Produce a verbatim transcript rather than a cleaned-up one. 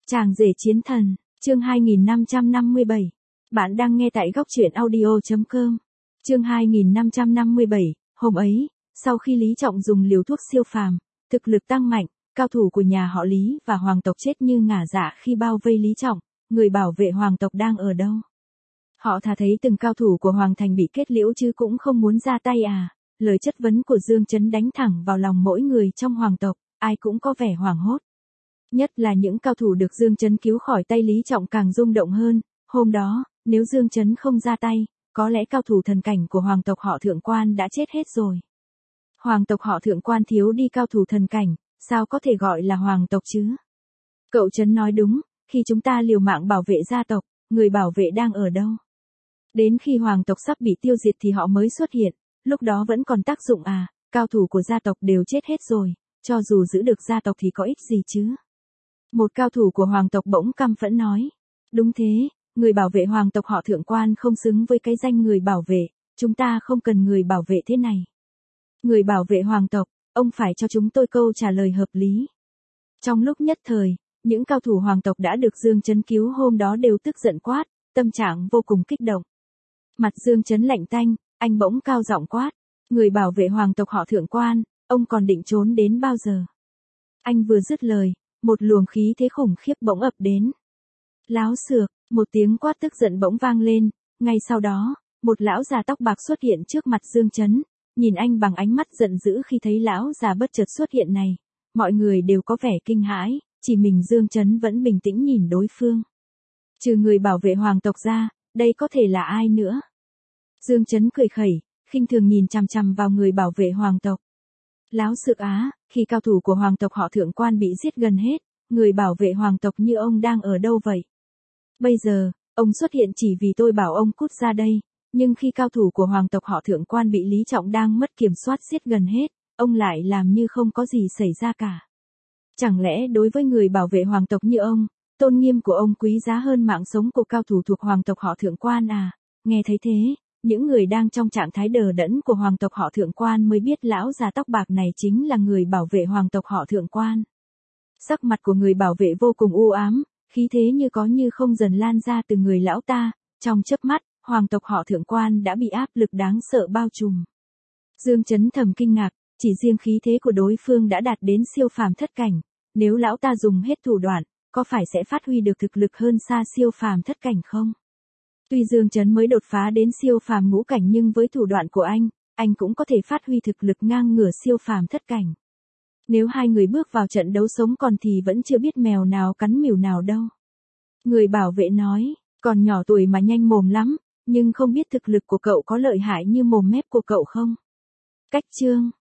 Chàng rể chiến thần, chương hai nghìn năm trăm năm mươi bảy. Bạn đang nghe tại góc truyện audio chấm com. Chương hai nghìn năm trăm năm mươi bảy, hôm ấy, sau khi Lý Trọng dùng liều thuốc siêu phàm, thực lực tăng mạnh, cao thủ của nhà họ Lý và hoàng tộc chết như ngả dạ khi bao vây Lý Trọng, người bảo vệ hoàng tộc đang ở đâu? Họ thà thấy từng cao thủ của hoàng thành bị kết liễu chứ cũng không muốn ra tay à? Lời chất vấn của Dương Chấn đánh thẳng vào lòng mỗi người trong hoàng tộc, ai cũng có vẻ hoảng hốt. Nhất là những cao thủ được Dương Chấn cứu khỏi tay Lý Trọng càng rung động hơn. Hôm đó, nếu Dương Chấn không ra tay, có lẽ cao thủ thần cảnh của hoàng tộc họ Thượng Quan đã chết hết rồi. Hoàng tộc họ Thượng Quan thiếu đi cao thủ thần cảnh, sao có thể gọi là hoàng tộc chứ? Cậu Chấn nói đúng, khi chúng ta liều mạng bảo vệ gia tộc, người bảo vệ đang ở đâu? Đến khi hoàng tộc sắp bị tiêu diệt thì họ mới xuất hiện, lúc đó vẫn còn tác dụng à? Cao thủ của gia tộc đều chết hết rồi, cho dù giữ được gia tộc thì có ích gì chứ? Một cao thủ của hoàng tộc bỗng căm phẫn nói. Đúng thế, người bảo vệ hoàng tộc họ Thượng Quan không xứng với cái danh người bảo vệ, chúng ta không cần người bảo vệ thế này. Người bảo vệ hoàng tộc, ông phải cho chúng tôi câu trả lời hợp lý. Trong lúc nhất thời, những cao thủ hoàng tộc đã được Dương Chấn cứu hôm đó đều tức giận quát, tâm trạng vô cùng kích động. Mặt Dương Chấn lạnh tanh, anh bỗng cao giọng quát. Người bảo vệ hoàng tộc họ Thượng Quan, ông còn định trốn đến bao giờ? Anh vừa dứt lời, một luồng khí thế khủng khiếp bỗng ập đến. Láo xược, một tiếng quát tức giận bỗng vang lên, ngay sau đó, một lão già tóc bạc xuất hiện trước mặt Dương Chấn, nhìn anh bằng ánh mắt giận dữ khi thấy lão già bất chợt xuất hiện này, mọi người đều có vẻ kinh hãi, chỉ mình Dương Chấn vẫn bình tĩnh nhìn đối phương. Trừ người bảo vệ hoàng tộc ra, đây có thể là ai nữa? Dương Chấn cười khẩy, khinh thường nhìn chằm chằm vào người bảo vệ hoàng tộc. Láo xược á, khi cao thủ của hoàng tộc họ Thượng Quan bị giết gần hết, người bảo vệ hoàng tộc như ông đang ở đâu vậy? Bây giờ, ông xuất hiện chỉ vì tôi bảo ông cút ra đây, nhưng khi cao thủ của hoàng tộc họ Thượng Quan bị Lý Trọng đang mất kiểm soát giết gần hết, ông lại làm như không có gì xảy ra cả. Chẳng lẽ đối với người bảo vệ hoàng tộc như ông, tôn nghiêm của ông quý giá hơn mạng sống của cao thủ thuộc hoàng tộc họ Thượng Quan à? Nghe thấy thế, những người đang trong trạng thái đờ đẫn của hoàng tộc họ Thượng Quan mới biết lão già tóc bạc này chính là người bảo vệ hoàng tộc họ Thượng Quan. Sắc mặt của người bảo vệ vô cùng u ám, khí thế như có như không dần lan ra từ người lão ta, trong chớp mắt, hoàng tộc họ Thượng Quan đã bị áp lực đáng sợ bao trùm. Dương Chấn thầm kinh ngạc, chỉ riêng khí thế của đối phương đã đạt đến siêu phàm thất cảnh, nếu lão ta dùng hết thủ đoạn, có phải sẽ phát huy được thực lực hơn xa siêu phàm thất cảnh không? Tuy Dương Chấn mới đột phá đến siêu phàm ngũ cảnh nhưng với thủ đoạn của anh, anh cũng có thể phát huy thực lực ngang ngửa siêu phàm thất cảnh. Nếu hai người bước vào trận đấu sống còn thì vẫn chưa biết mèo nào cắn mèo nào đâu. Người bảo vệ nói, còn nhỏ tuổi mà nhanh mồm lắm, nhưng không biết thực lực của cậu có lợi hại như mồm mép của cậu không? Cách chương